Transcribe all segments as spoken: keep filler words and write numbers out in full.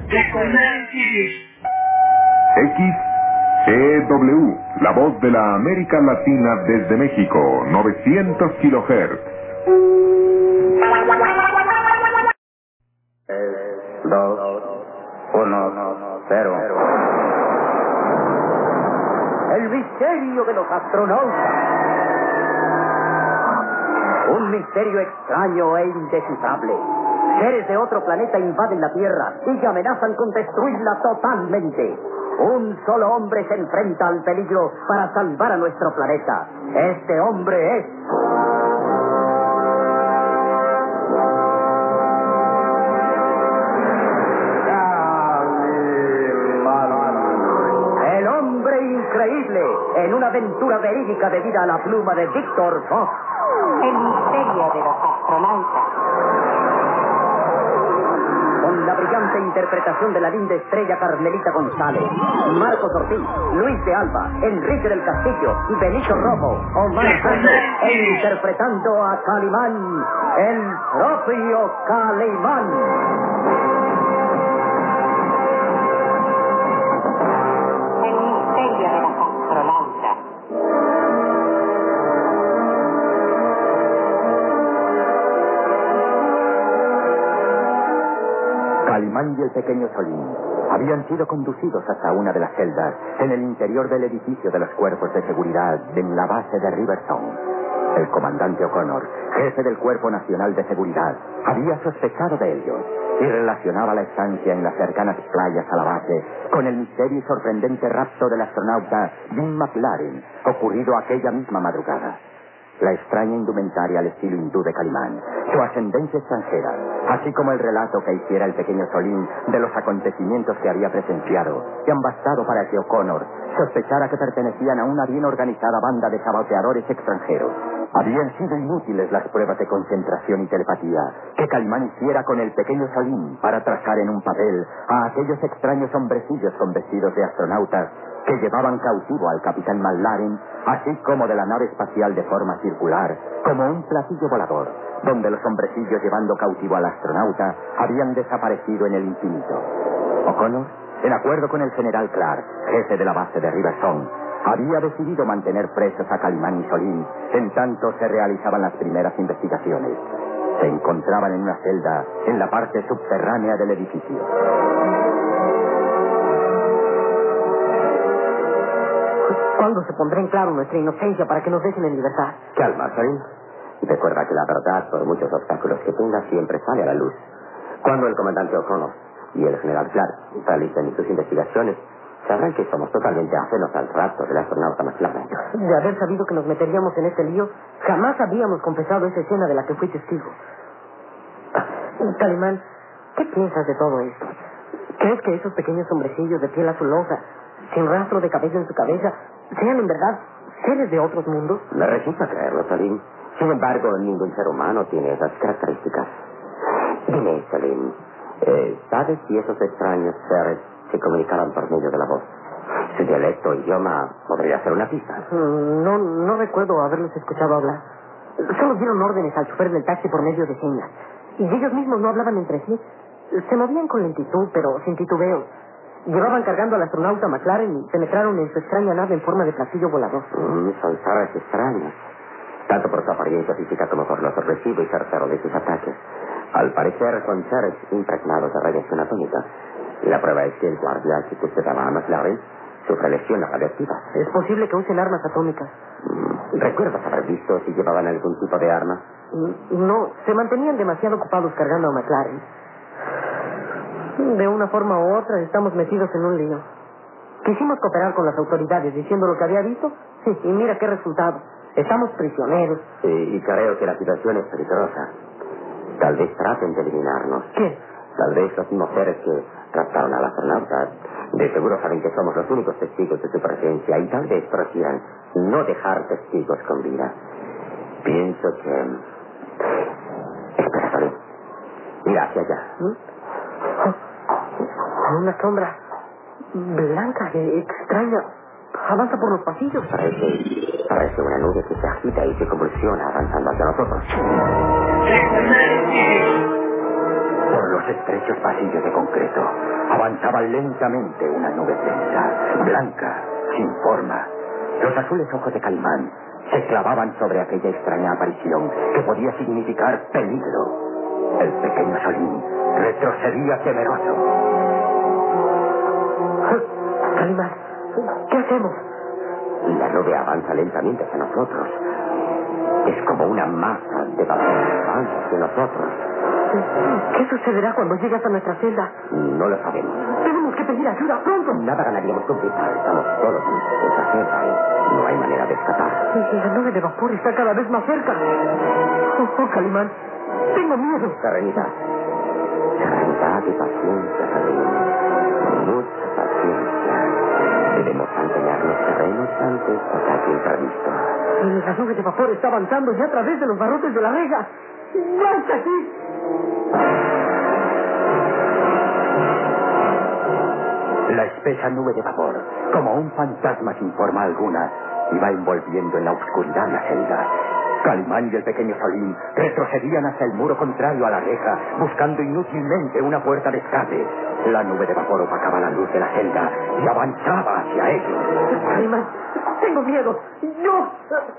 X E W, la voz de la América Latina desde México, novecientos kilohertz. tres, dos, uno, cero. El misterio de los astronautas. Un misterio extraño e indescifrable. Seres de otro planeta invaden la Tierra y amenazan con destruirla totalmente. Un solo hombre se enfrenta al peligro para salvar a nuestro planeta. Este hombre es... el hombre increíble, en una aventura verídica debida a la pluma de Víctor Fox. El misterio de los astronautas. Con la brillante interpretación de la linda estrella Carmelita González, Marcos Ortiz, Luis de Alba, Enrique del Castillo, Benito Rojo, Omar Santos, e interpretando a Calimán, el propio Calimán. El misterio de los astronautas. Calimán y el pequeño Solín habían sido conducidos hasta una de las celdas en el interior del edificio de los cuerpos de seguridad en la base de Riverstone. El comandante O'Connor, jefe del Cuerpo Nacional de Seguridad, había sospechado de ellos y relacionaba la estancia en las cercanas playas a la base con el misterio y sorprendente rapto del astronauta Jim McLaren, ocurrido aquella misma madrugada. La extraña indumentaria al estilo hindú de Calimán, su ascendencia extranjera, así como el relato que hiciera el pequeño Solín de los acontecimientos que había presenciado, que han bastado para que O'Connor sospechara que pertenecían a una bien organizada banda de saboteadores extranjeros. Habían sido inútiles las pruebas de concentración y telepatía que Calimán hiciera con el pequeño Solín para trazar en un papel a aquellos extraños hombrecillos con vestidos de astronautas que llevaban cautivo al capitán McLaren, así como de la nave espacial de forma circular, como un platillo volador, donde los hombrecillos llevando cautivo al astronauta habían desaparecido en el infinito. O'Connor, en acuerdo con el general Clark, jefe de la base de Riverstone, había decidido mantener presos a Calimán y Solín en tanto se realizaban las primeras investigaciones. Se encontraban en una celda en la parte subterránea del edificio. ¿Cuándo se pondrá en claro nuestra inocencia para que nos dejen en libertad? Calma, Solín. Recuerda que la verdad, por muchos obstáculos que tenga, siempre sale a la luz. Cuando el comandante O'Connor y el general Clark realicen sus investigaciones, sabrán que somos totalmente ajenos al rapto del astronauta McLaren. De haber sabido que nos meteríamos en este lío, jamás habíamos confesado esa escena de la que fui testigo. Calimán, ¿qué piensas de todo esto? ¿Crees que esos pequeños hombrecillos de piel azulosa, sin rastro de cabello en su cabeza, sean en verdad seres de otros mundos? Me resisto a creerlo, Solín. Sin embargo, ningún ser humano tiene esas características. Dime, Solín, eh, ¿sabes si esos extraños seres se comunicaban por medio de la voz? Su dialecto o idioma podría ser una pista. No, no recuerdo haberlos escuchado hablar. Solo dieron órdenes al chofer del taxi por medio de señas. Y ellos mismos no hablaban entre sí. Se movían con lentitud, pero sin titubeo. Llevaban cargando al astronauta McLaren y penetraron en su extraña nave en forma de platillo volador. Mm, son seres extraños, tanto por su apariencia física como por lo sorpresivo y certero de sus ataques. Al parecer son seres impregnados de radiación atómica. La prueba es que el guardia que custodiaba a McLaren sufre lesiones radiactivas. Es posible que usen armas atómicas. Mm, ¿recuerdas haber visto si llevaban algún tipo de arma? No, se mantenían demasiado ocupados cargando a McLaren. De una forma u otra estamos metidos en un lío. Quisimos cooperar con las autoridades diciendo lo que había visto y mira qué resultado. Estamos prisioneros. Sí, y creo que la situación es peligrosa. Tal vez traten de eliminarnos. ¿Qué? Tal vez los mismos seres que raptaron al astronauta de seguro saben que somos los únicos testigos de su presencia y tal vez prefieran no dejar testigos con vida. Pienso que... Espera, Solín. Mira hacia allá. ¿Mm? Una sombra blanca y extraña avanza por los pasillos. Parece, parece una nube que se agita y se convulsiona avanzando hacia nosotros. Por los estrechos pasillos de concreto avanzaba lentamente una nube densa, blanca, sin forma. Los azules ojos de Calimán se clavaban sobre aquella extraña aparición que podía significar peligro. El pequeño Solín retrocedía temeroso. Calimán, ¿qué hacemos? La nube avanza lentamente hacia nosotros. Es como una masa de vapor que avanza hacia nosotros. ¿Qué sucederá cuando llegue hasta nuestra celda? No lo sabemos. Tenemos que pedir ayuda pronto. Nada ganaríamos con gritar. Estamos solos en esa celda y no hay manera de escapar. Sí, la nube de vapor está cada vez más cerca. Oh, oh, Calimán, tengo miedo. Serenidad. Serenidad y paciencia, Calimán. Mucha paciencia. Debemos mantenernos serenos ante este ataque imprevisto. La nube de vapor está avanzando ya a través de los barrotes de la reja. ¡Ya está aquí! La espesa nube de vapor, como un fantasma sin forma alguna, iba envolviendo en la oscuridad la celda. Calimán y el pequeño Solín retrocedían hacia el muro contrario a la reja, buscando inútilmente una puerta de escape. La nube de vapor opacaba la luz de la celda y avanzaba hacia ellos. Calimán, tengo miedo. Yo...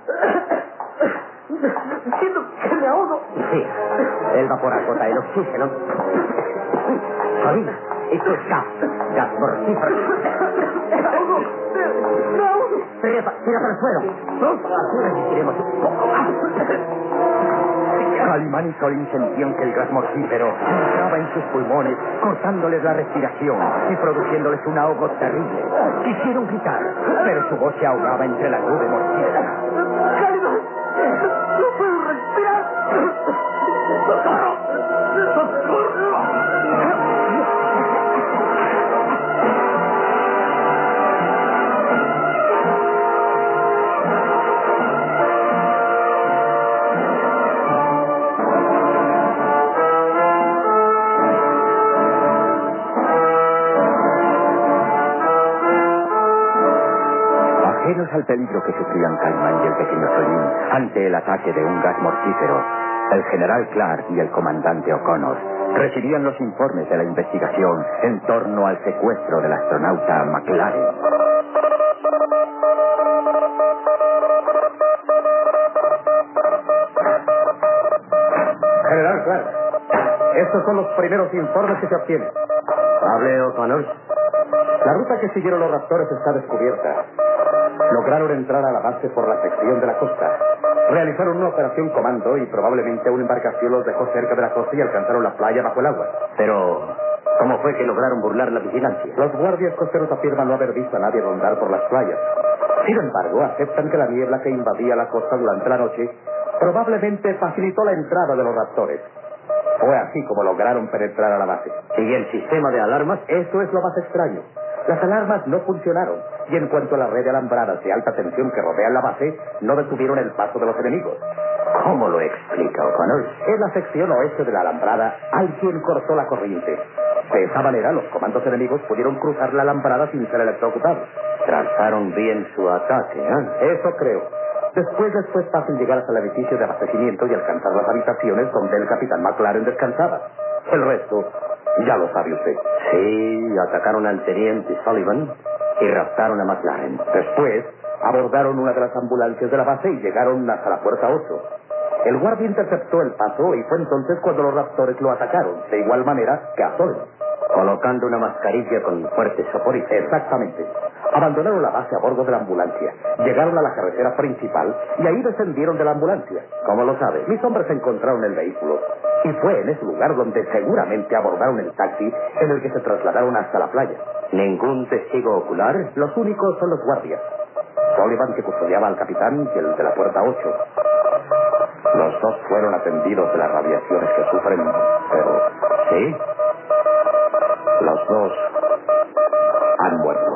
siento que me ahogo. Sí, el vapor agota el oxígeno. Solín, esto es gas. Gas mortífero. ¡Me ahogo! ¡Me ahogo! Tira para el suelo. Así resistiremos un poco más. Calimán y Solín sentían que el gas mortífero entraba en sus pulmones, cortándoles la respiración y produciéndoles un ahogo terrible. Quisieron gritar, pero su voz se ahogaba entre la nube mortífera. ¡Calimán! ¡No puedo respirar! ¡Socorro! ¡Socorro! Ajenos al peligro que sufrían Calimán y el pequeño Solín ante el ataque de un gas mortífero, el general Clark y el comandante O'Connor recibían los informes de la investigación en torno al secuestro del astronauta McLaren. General Clark, estos son los primeros informes que se obtienen. Hable, O'Connor. La ruta que siguieron los raptores está descubierta. Lograron entrar a la base por la sección de la costa. Realizaron una operación comando y probablemente una embarcación los dejó cerca de la costa y alcanzaron la playa bajo el agua. Pero, ¿cómo fue que lograron burlar la vigilancia? Los guardias costeros afirman no haber visto a nadie rondar por las playas. Sin embargo, aceptan que la niebla que invadía la costa durante la noche probablemente facilitó la entrada de los raptores. Fue así como lograron penetrar a la base. ¿Y el sistema de alarmas? Esto es lo más extraño. Las alarmas no funcionaron, y en cuanto a la red de alambradas de alta tensión que rodean la base, no detuvieron el paso de los enemigos. ¿Cómo lo explica, O'Connor? En la sección oeste de la alambrada, alguien cortó la corriente. De esa manera, los comandos enemigos pudieron cruzar la alambrada sin ser electrocutados. Trazaron bien su ataque, ¿eh? Eso creo. Después les fue fácil llegar hasta el edificio de abastecimiento y alcanzar las habitaciones donde el capitán McLaren descansaba. El resto, ya lo sabe usted. Sí, atacaron al teniente Sullivan y raptaron a McLaren. Después, abordaron una de las ambulancias de la base y llegaron hasta la puerta ocho. El guardia interceptó el paso y fue entonces cuando los raptores lo atacaron, de igual manera que a Sullivan. Colocando una mascarilla con fuertes soporíferos. Exactamente. Abandonaron la base a bordo de la ambulancia, llegaron a la carretera principal y ahí descendieron de la ambulancia. ¿Cómo lo sabe? Mis hombres encontraron el vehículo y fue en ese lugar donde seguramente abordaron el taxi en el que se trasladaron hasta la playa. ¿Ningún testigo ocular? Los únicos son los guardias. Sullivan, que custodiaba al capitán, y el de la puerta ocho. Los dos fueron atendidos de las radiaciones que sufren, pero... ¿Sí? Los dos han muerto.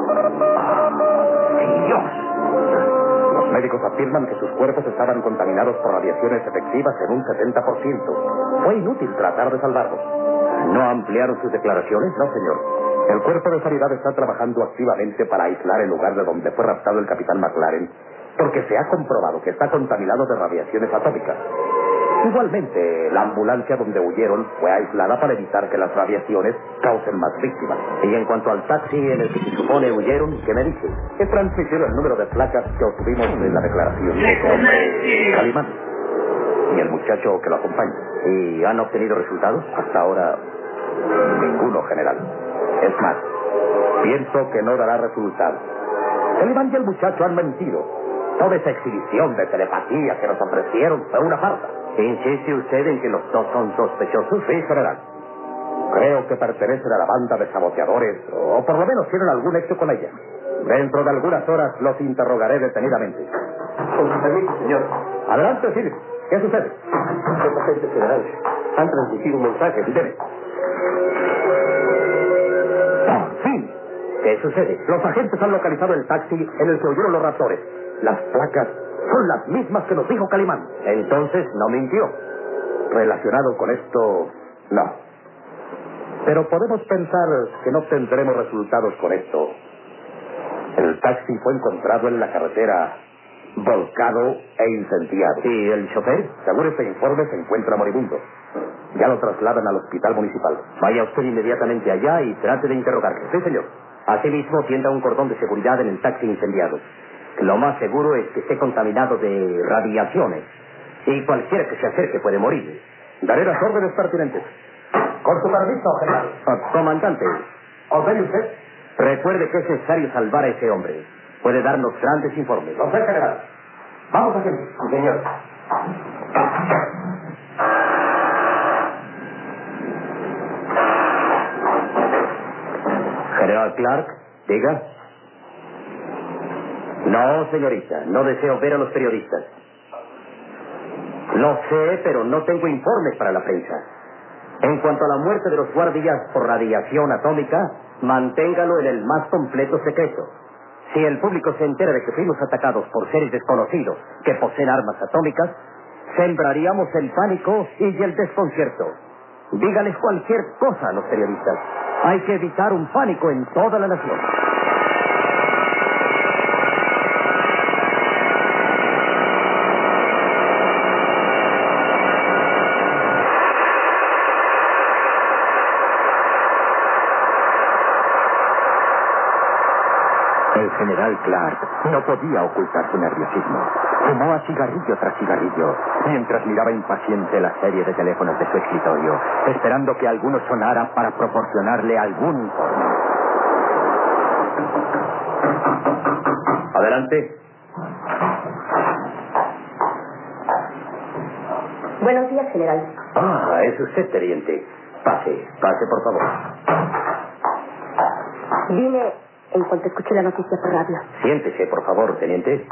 ¡Dios! Los médicos afirman que sus cuerpos estaban contaminados por radiaciones efectivas en un setenta por ciento. Fue inútil tratar de salvarlos. ¿No ampliaron sus declaraciones? No, señor. El cuerpo de sanidad está trabajando activamente para aislar el lugar de donde fue raptado el capitán McLaren, porque se ha comprobado que está contaminado de radiaciones atómicas. Igualmente, la ambulancia donde huyeron fue aislada para evitar que las radiaciones causen más víctimas. Y en cuanto al taxi en el que se supone huyeron, ¿qué me dice? He transmitido el número de placas que obtuvimos en la declaración de ese hombre, Calimán, y el muchacho que lo acompaña. ¿Y han obtenido resultados? Hasta ahora, ninguno, general. Es más, pienso que no dará resultado. Calimán y el muchacho han mentido. Toda esa exhibición de telepatía que nos ofrecieron fue una farsa. ¿Insiste usted en que los dos son sospechosos? Sí, general. Creo que pertenecen a la banda de saboteadores, o por lo menos tienen algún hecho con ella. Dentro de algunas horas los interrogaré detenidamente. Con su permiso, señor. Adelante, Philip. ¿Qué sucede? Los agentes federales han transmitido un mensaje. Debe. ¡Por fin! ¿Qué sucede? Los agentes han localizado el taxi en el que huyeron los raptores. Las placas son las mismas que nos dijo Calimán. Entonces no mintió. Relacionado con esto, no. Pero podemos pensar que no tendremos resultados con esto. El taxi fue encontrado en la carretera, volcado e incendiado. ¿Y el chofer? Según este informe, se encuentra moribundo. Ya lo trasladan al hospital municipal. Vaya usted inmediatamente allá y trate de interrogarlo. Sí, señor. Asimismo, tienda un cordón de seguridad en el taxi incendiado. Lo más seguro es que esté contaminado de radiaciones. Y cualquiera que se acerque puede morir. Daré las órdenes pertinentes. Con su permiso, general. Ah, comandante, ¿Ordene usted? recuerde que es necesario salvar a ese hombre. Puede darnos grandes informes. Lo sé, general. Vamos aquí. Sí, señor. General Clark, diga. No, señorita, no deseo ver a los periodistas. Lo sé, pero no tengo informes para la prensa. En cuanto a la muerte de los guardias por radiación atómica, manténgalo en el más completo secreto. Si el público se entera de que fuimos atacados por seres desconocidos que poseen armas atómicas, sembraríamos el pánico y el desconcierto. Dígales cualquier cosa a los periodistas. Hay que evitar un pánico en toda la nación. El general Clark no podía ocultar su nerviosismo. Fumó a cigarrillo tras cigarrillo, mientras miraba impaciente la serie de teléfonos de su escritorio, esperando que alguno sonara para proporcionarle algún informe. Adelante. Buenos días, general. Ah, es usted, teniente. Pase, pase, por favor. Vine en cuanto escuché la noticia por radio. Siéntese, por favor, teniente.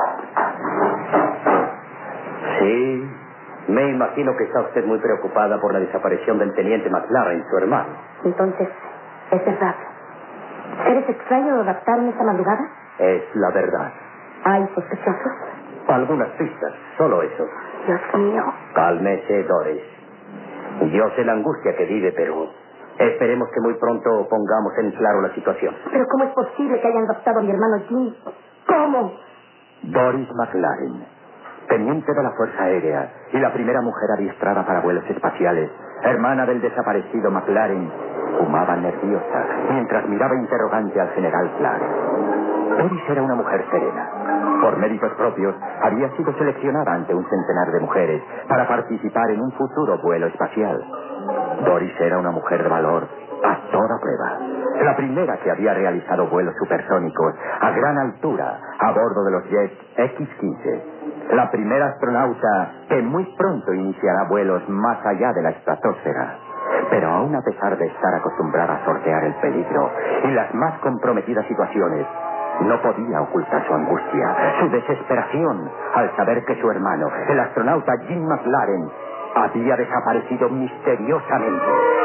Sí, me imagino que está usted muy preocupada por la desaparición del teniente McLaren, su hermano. Entonces, es verdad. ¿Eres extraño lo raptaron esta madrugada? Es la verdad. ¿Hay sospechosos? Algunas pistas, solo eso. Dios mío. Cálmese, Doris. Yo sé la angustia que vive, pero esperemos que muy pronto pongamos en claro la situación. ¿Pero cómo es posible que hayan raptado a mi hermano Jim? ¿Cómo? Doris McLaren, teniente de la Fuerza Aérea y la primera mujer adiestrada para vuelos espaciales, hermana del desaparecido McLaren, fumaba nerviosa mientras miraba interrogante al general Clark. Doris era una mujer serena. Por méritos propios, había sido seleccionada ante un centenar de mujeres para participar en un futuro vuelo espacial. Doris era una mujer de valor a toda prueba. La primera que había realizado vuelos supersónicos a gran altura a bordo de los jets equis quince. La primera astronauta que muy pronto iniciará vuelos más allá de la estratosfera. Pero aún a pesar de estar acostumbrada a sortear el peligro y las más comprometidas situaciones, no podía ocultar su angustia, su desesperación al saber que su hermano, el astronauta Jim McLaren, había desaparecido misteriosamente.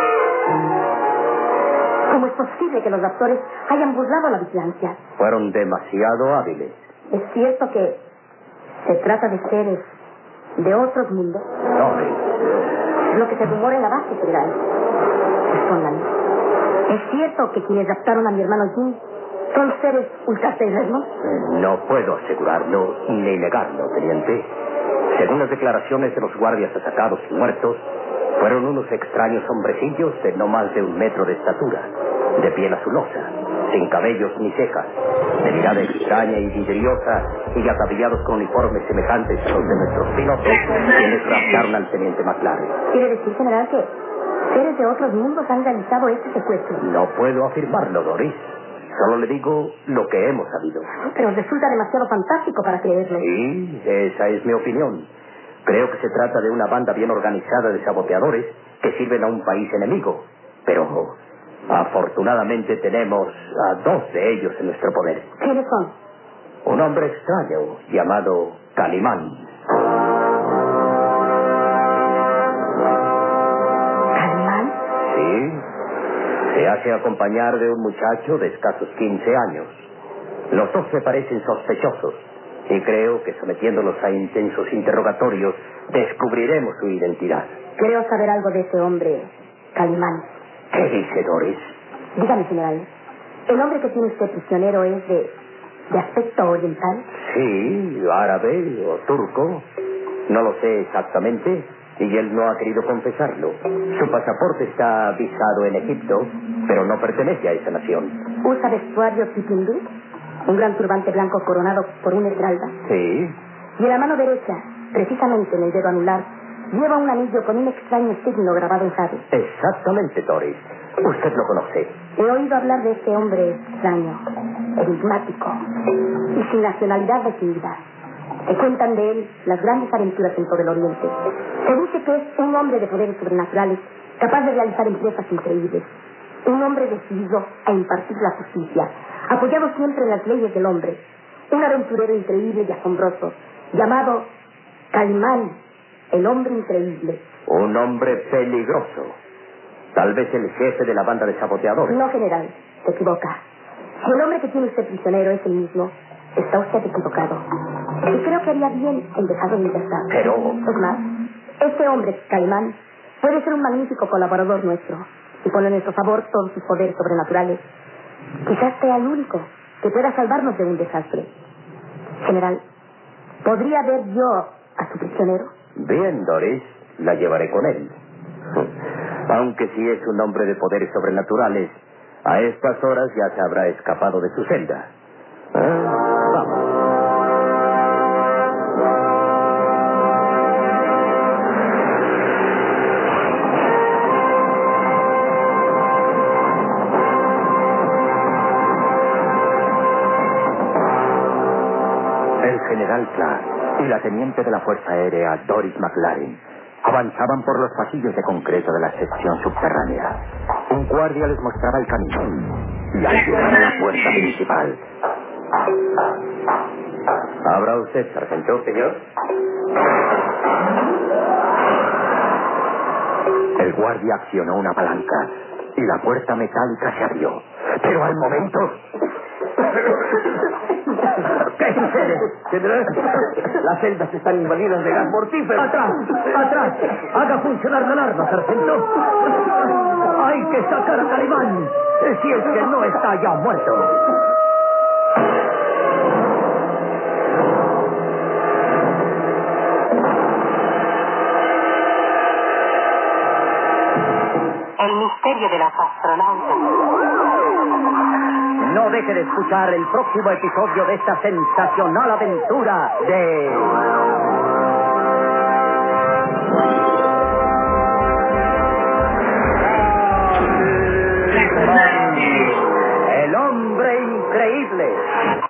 ¿Cómo es posible que los raptores hayan burlado la vigilancia? Fueron demasiado hábiles. ¿Es cierto que se trata de seres de otros mundos? Doris, Es lo que se rumora en la base, general. Respóndanme. ¿Es cierto que quienes raptaron a mi hermano Jim son seres ultraterrenos? no puedo asegurarlo ni negarlo, teniente. Según las declaraciones de los guardias atacados y muertos, fueron unos extraños hombrecillos de no más de un metro de estatura, de piel azulosa, sin cabellos ni cejas, de mirada extraña y vidriosa y ataviados con uniformes semejantes a los de nuestros pilotos, quienes raptaron al teniente McLaren. ¿Quiere decir, general, que seres de otros mundos han realizado este secuestro? No puedo afirmarlo, Doris. Solo le digo lo que hemos sabido. Pero resulta demasiado fantástico para creerlo. Sí, esa es mi opinión. Creo que se trata de una banda bien organizada de saboteadores que sirven a un país enemigo. Pero afortunadamente tenemos a dos de ellos en nuestro poder. ¿Quiénes son? Un hombre extraño llamado Calimán. ¿Calimán? Sí. Se hace acompañar de un muchacho de escasos quince años. Los dos se parecen sospechosos y creo que sometiéndolos a intensos interrogatorios descubriremos su identidad. Creo saber algo de ese hombre, Calimán. ¿Qué dice Doris? Dígame, general, ¿el hombre que tiene usted prisionero es de, de aspecto oriental? Sí, árabe o turco. No lo sé exactamente y él no ha querido confesarlo. Su pasaporte está visado en Egipto, pero no pertenece a esa nación. ¿Usa vestuario tipo hindú? ¿Un gran turbante blanco coronado por una esmeralda? Sí. Y en la mano derecha, precisamente en el dedo anular, lleva un anillo con un extraño signo grabado en jade. Exactamente, Doris. Usted lo conoce. He oído hablar de este hombre extraño, enigmático y sin nacionalidad definida. Se cuentan de él las grandes aventuras en todo el Oriente. Se dice que es un hombre de poderes sobrenaturales, capaz de realizar empresas increíbles. Un hombre decidido a impartir la justicia, apoyado siempre en las leyes del hombre. Un aventurero increíble y asombroso, llamado Calimán, el hombre increíble. Un hombre peligroso. Tal vez el jefe de la banda de saboteadores. No, general, se equivoca. Si el hombre que tiene usted prisionero es el mismo, está usted equivocado. Y creo que haría bien en dejarlo de intentar. Pero... Es más, este hombre, Calimán, puede ser un magnífico colaborador nuestro y pone a nuestro favor todos sus poderes sobrenaturales. Quizás sea el único que pueda salvarnos de un desastre. General, ¿podría ver yo a su prisionero? Bien, Doris, la llevaré con él. Aunque si es un hombre de poderes sobrenaturales, a estas horas ya se habrá escapado de su celda. Ah, vamos. El general Clark y la teniente de la Fuerza Aérea Doris McLaren avanzaban por los pasillos de concreto de la sección subterránea. Un guardia les mostraba el camino y al llegar a la puerta principal... ¿Abra usted, sargento, señor? El guardia accionó una palanca y la puerta metálica se abrió. Pero al momento... ¿Qué sucede? General, las celdas están invadidas de gas mortífero. ¡Atrás! ¡Atrás! ¡Haga funcionar la alarma, sargento! ¡Hay que sacar a Calimán! Si es que no está ya muerto. El misterio de los astronautas. No deje de escuchar el próximo episodio de esta sensacional aventura de... El hombre increíble.